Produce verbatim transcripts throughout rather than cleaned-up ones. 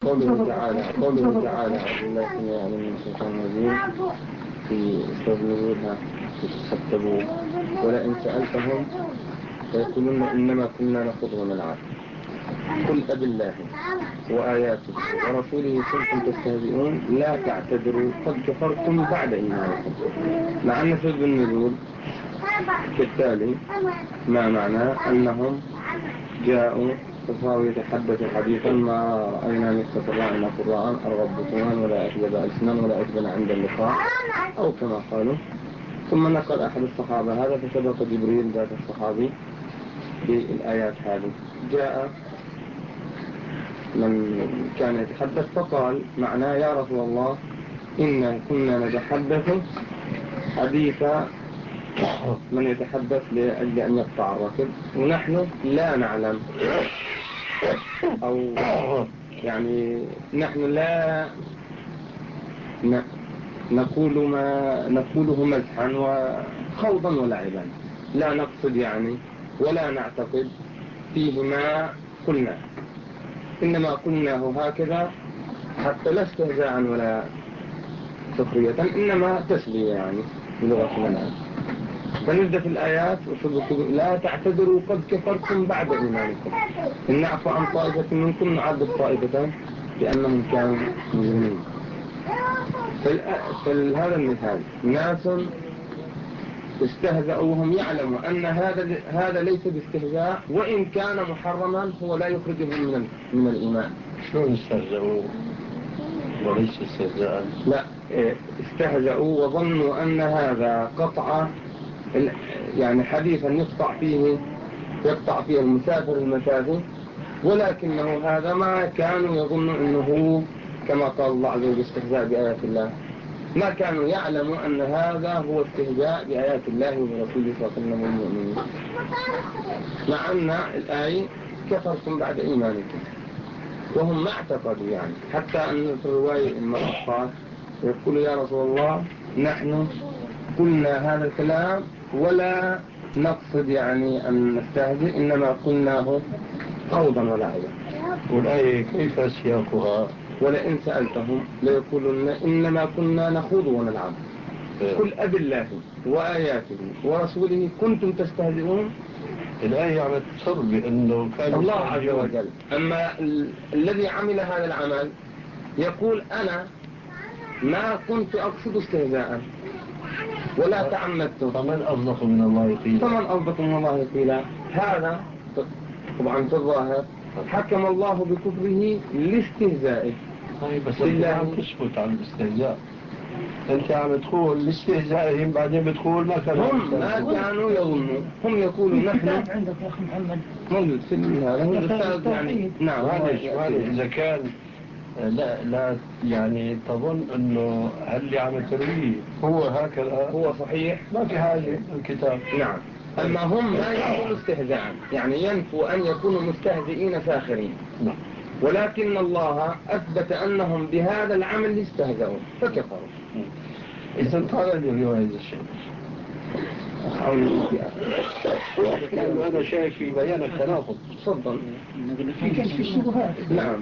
قوله تعالى قوله تعالى أعوذ بالله يعني من الشيطان الرجيم في سورة نزولها تستكبروا ولئن سألتهم فيقولون إنما كنا نخوض ونلعب قل أب الله وآياته ورسوله كنتم تستهزئون لا تعتذروا قد كفرتم بعد إيمانكم. مع أن سورة النزول بالتالي ما معناه أنهم جاءوا فصاروا يتحدثوا حديثا ما رأينا مثل قراءنا قراء أرغب بطوان ولا أكذب ألسنا ولا أكذب عند اللقاء أو كما قالوا. ثم نقل أحد الصحابة هذا فسبق جبريل ذات الصحابي بالآيات هذه. جاء من كان يتحدث فقال معناه يا رسول الله إن كنا نتحدث حديث من يتحدث لأجل أن يقطع الركب ونحن لا نعلم أو يعني نحن لا نقول ما نقوله مزحا وخوضا ولعبا لا نقصد يعني ولا نعتقد فيه ما قلنا إنما قلناه هكذا حتى لا استهزاء ولا سخرية إنما تسلية يعني بلغة لنا. فنبدأ في الآيات لا تعتذروا قد كفرتم بعد إيمانكم إن نعفو عن طائفة منكم نعذب طائفة لأنهم كانوا مجرمين. فهذا المثال ناس استهزأوا وهم يعلموا أن هذا هذا ليس باستهزاء وإن كان محرما هو لا يخرجهم من من الإيمان. شلون استهزأوا وليس استهزاء؟ لا استهزأوا وظنوا أن هذا قطع يعني حديثا يقطع فيه يقطع فيه المسافر المسافر ولكنه هذا ما كانوا يظنوا أنه كما قال الله عز وجل استهزاء بآيات الله ما كانوا يعلموا أن هذا هو استهزاء بآيات الله ورسوله صلى الله عليه وسلم والمؤمنين. مع أن الآية كفرتم بعد إيمانكم وهم ما اعتقدوا يعني حتى أن في الرواية المرأة يقول يا رسول الله نحن قلنا هذا الكلام ولا نقصد يعني أن نستهزئ إنما قلناه خوضا ولعبا. والآية كيف سياقها؟ ولئن سألتهم ليقولون إنما كنا نخوض ونلعب قل أب الله وآياته ورسوله كنتم تستهزئون. الآية يعني تصر بأنه كان الله عز وجل أما ال... الذي عمل هذا العمل يقول أنا ما كنت أقصد استهزاء ولا تعمدت. فمن أصدق من الله قيلا فمن أصدق من الله قيلا. هذا طبعا في الظاهر حكم الله بكفره لاستهزائه. طيب بس انت عم تسكت عن الاستهزاء انت عم تقول لاستهزائهم بعدين بتقول ما كانوا هم ما كانوا يظنوا هم يقولوا نحن عندك يا أخي محمد موجود في هذا هو الأستاذ يعني نعم إذا كان لا لا يعني تظن انه اللي عم ترويه هو هكذا هو صحيح ما في حاجة الكتاب. نعم أما هم ما يقولوا استهزاء يعني ينفوا أن يكونوا مستهزئين ساخرين نعم. ولكن الله أثبت أنهم بهذا العمل استهزأوا فكفروا. إذا قال لي رواية الشيء هذا شيء في بيان التناقض. تفضل. في كشف الشبهات. نعم.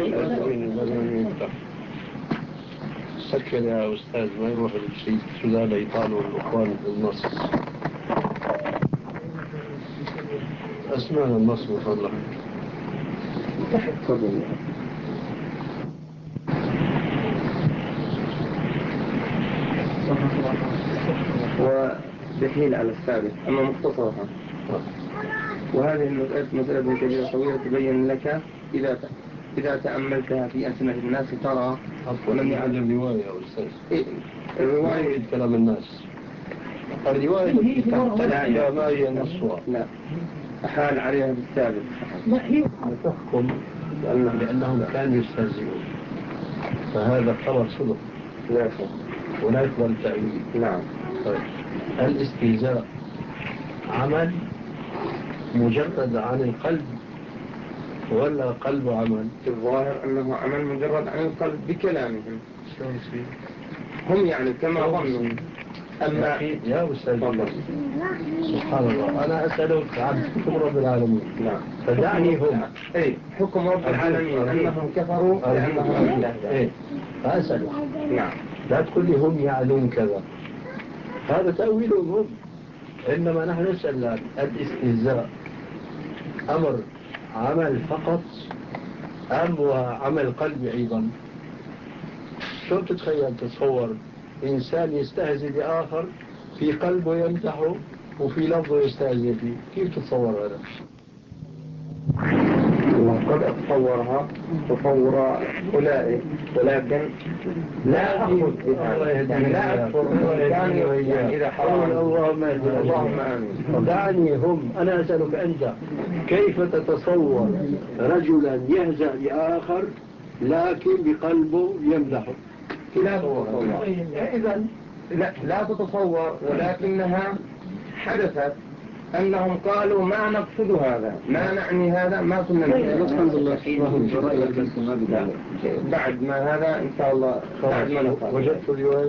سكر يا أستاذ ما يروح الشيء السودان يطالوا الأخوان بالنص. أسمعنا النص بفضلك. تفضل. ودخيل على السابق أما مختصرها. وهذه المسألة مسألة كبيرة طويلة تبين لك إذا إذا تأملتها في ألسنة الناس ترى ولم يعد الرواية يا أستاذ. إيه الرواية كلام الناس. الرواية تحتاج ما هي نصها. لا أحال عليها بالسابق. لا هي تحكم لأنهم, لأنهم كانوا يستهزئون فهذا خبر صدق لا صدق ولا يقبل تأويل. نعم. طيب الاستهزاء عمل مجرد عن القلب ولا قلب عمل؟ الظاهر أنه عمل مجرد عن القلب بكلامهم. شلون يصير؟ هم يعني كما ظنوا أما يا أستاذ سبحان الله، أنا أسألك عن حكم رب العالمين. نعم. فدعني هم إيه حكم رب العالمين أنهم كفروا لأنهم الله. إيه فأسألك. نعم. لا تقول لي هم يعلون كذا، هذا تأويلهم هم. إنما نحن نسأل الآن الاستهزاء أمر عمل فقط أم وعمل قلبي أيضا؟ شو تتخيل تتصور إنسان يستهزئ بآخر في قلبه يمدحه وفي لفظه يستهزئ فيه؟ كيف تتصور هذا؟ قد أتصورها تصور أولئك، ولكن لا أخذ بها، يعني لا أكفر كان يعني إذا حرام. اللهم اللهم آمين. دعني هم. أنا أسألك أنت كيف تتصور رجلا يهزأ بآخر لكن بقلبه يمدحه؟ لا تتصور. إذا لا, لا تتصور، ولكنها حدثت أنهم قالوا ما نقصد هذا، ما نعني هذا، ما كنا نعني. الحمد لله بعد ما هذا إن شاء الله بعد ما نقصد. وجدت اليوم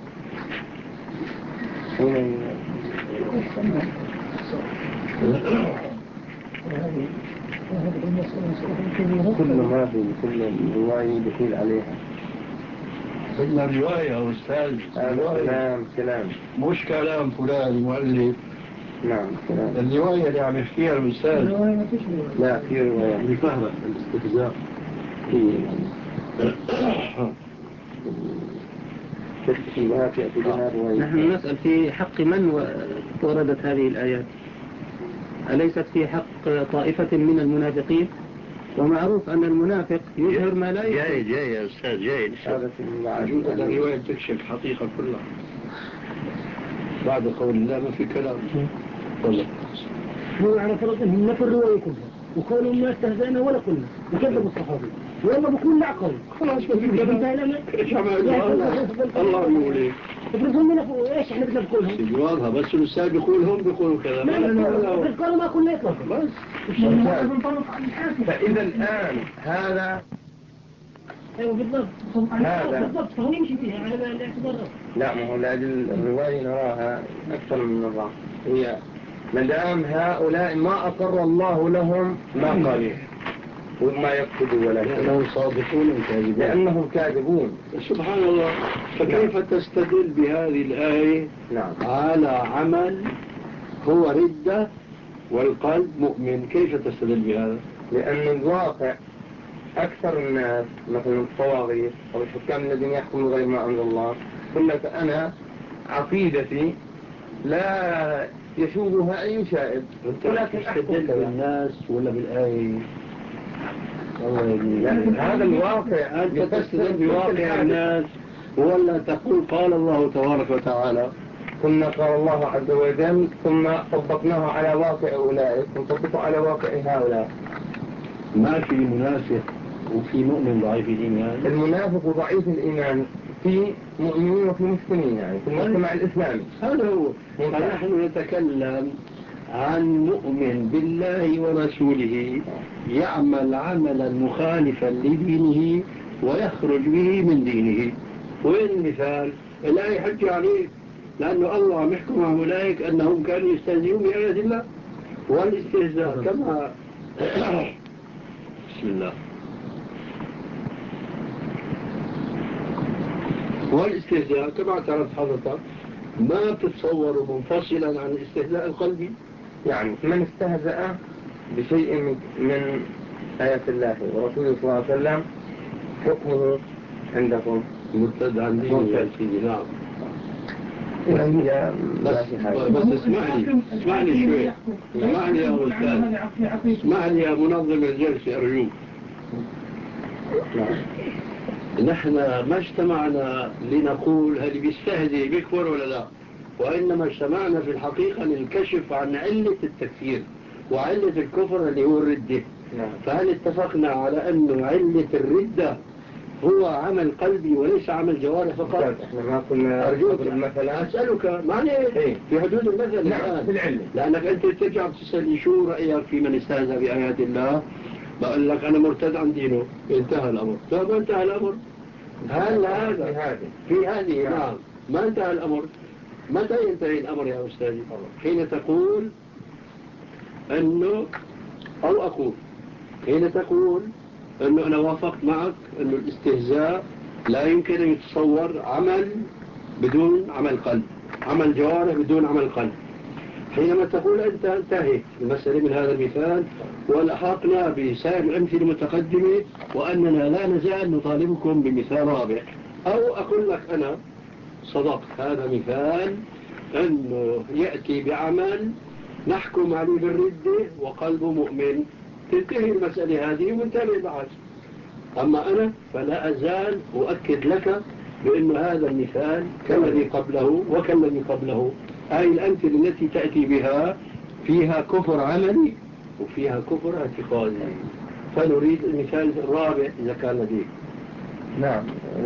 كل ما في كل رواية دخيل عليها. قلنا رواية يا أستاذ. كلام كلام مش كلام فلان المؤلف. نعم كلام. الرواية اللي عم يحكيها الأستاذ. لا في رواية بفهمة الاستهزاء. في تشبيهات يأتي بها رواية. نحن نسأل في حق من وردت هذه الآيات؟ أليست في حق طائفة من المنافقين؟ ومعروف أن المنافق يظهر ما لا يظهر. جاي جاي يا أستاذ جاي. هذا في عجوز الرواية تكشف الحقيقة كلها. بعد قول الله ما في كلام. والله. هو على فرض أنهم نفوا الرواية كلها وقالوا ما استهزأنا ولا قلنا وكذبوا الصحابي والله بكون معقل. خلاص ما في كلام. ايش عمل الله يقول ايه؟ افرضهم نفوا ايش احنا بدنا نقولهم؟ جوابها بس الأستاذ بيقول هم بيقولوا كذا. لا لا لا قالوا ما كنا يطلق بس. فإذا الآن هذا ايوه بالضبط. هذا بالضبط فهمي مش فيها على الاعتبار. لا ما هو لأجل الرواية نراها أكثر من مرة. هي مدام هؤلاء ما أقر الله لهم ما قالوا وما يكتبوا ولا لأنهم صادقون وكاذبون. لأنهم كاذبون. سبحان الله. فكيف تستدل بهذه الآية نعم. على عمل هو ردة والقلب مؤمن؟ كيف تستدل بهذا؟ لأن الواقع أكثر الناس مثلا الطواغيت أو الحكام الذين يحكمون غير ما أنزل الله يقول لك أنا عقيدتي لا يشوبها أي شائب، ولكن تستدل بالناس ولا بالآية؟ يعني هذا الواقع أنت تستدل بواقع الناس ولا تقول قال الله تبارك وتعالى؟ كنا قال الله عز وجل ثم طبقناه على واقع أولئك ونطبقه على واقع هؤلاء. ما في منافق وفي مؤمن ضعيف الإيمان. المنافق وضعيف الإيمان في مؤمنين وفي مسلمين، يعني في المجتمع الإسلامي. هذا هو. فنحن نتكلم عن مؤمن بالله ورسوله يعمل عملا مخالفا لدينه ويخرج به من دينه. وين المثال؟ لا يحج عليه، لأنه الله محكم عن أولئك أنهم كانوا يستهزئون بآيات الله والاستهزاء كما بسم الله. والاستهزاء كما اعترف حضرتك ما تتصور منفصلا عن الاستهزاء القلبي. يعني من استهزأ بشيء من, من آيات الله ورسوله صلى الله عليه وسلم حكمه عندكم مرتد عن دين سيدي. نعم. بس, بس اسمعني اسمعني شوي. اسمعني يا أستاذ، اسمعني يا منظم الجلسة أرجوك. نحن ما اجتمعنا لنقول هل بيستهزئ بيكفر ولا لا، وإنما اجتمعنا في الحقيقة للكشف عن علة التكفير وعلة الكفر اللي هو الردة. فهل اتفقنا على أنه علة الردة هو عمل قلبي وليس عمل جوارح فقط؟ احنا ما كنا أرجوك مثلا أسألك معني ايه؟ في حدود المثل. نعم في العلة. لأنك أنت ترجع بتسألني شو رأيك في من استهزأ بآيات الله، بقول لك أنا مرتد عن دينه، انتهى الأمر. لا ما انتهى الأمر. هل هذا في هذه؟ نعم ما انتهى الأمر. متى ينتهي الأمر يا أستاذي؟ حين تقول أنه، أو أقول حين تقول أنه أنا وافقت معك أنه الاستهزاء لا يمكن أن يتصور عمل بدون عمل قلب، عمل جوارح بدون عمل قلب. حينما تقول أنت انتهيت المسألة من هذا المثال ولحقنا بسائر الأمثلة المتقدمة وأننا لا نزال نطالبكم بمثال رابع، أو أقول لك أنا صدقت، هذا مثال أنه يأتي بعمل نحكم عليه بالردة وقلبه مؤمن، تنتهي المسألة هذه وانتهي بعد. أما أنا فلا أزال أؤكد لك بأن هذا المثال كالذي قبله وكالذي قبله، هاي الأمثلة التي تأتي بها فيها كفر عملي وفيها كفر اعتقادي، فنريد المثال الرابع إذا كان لديك. نعم.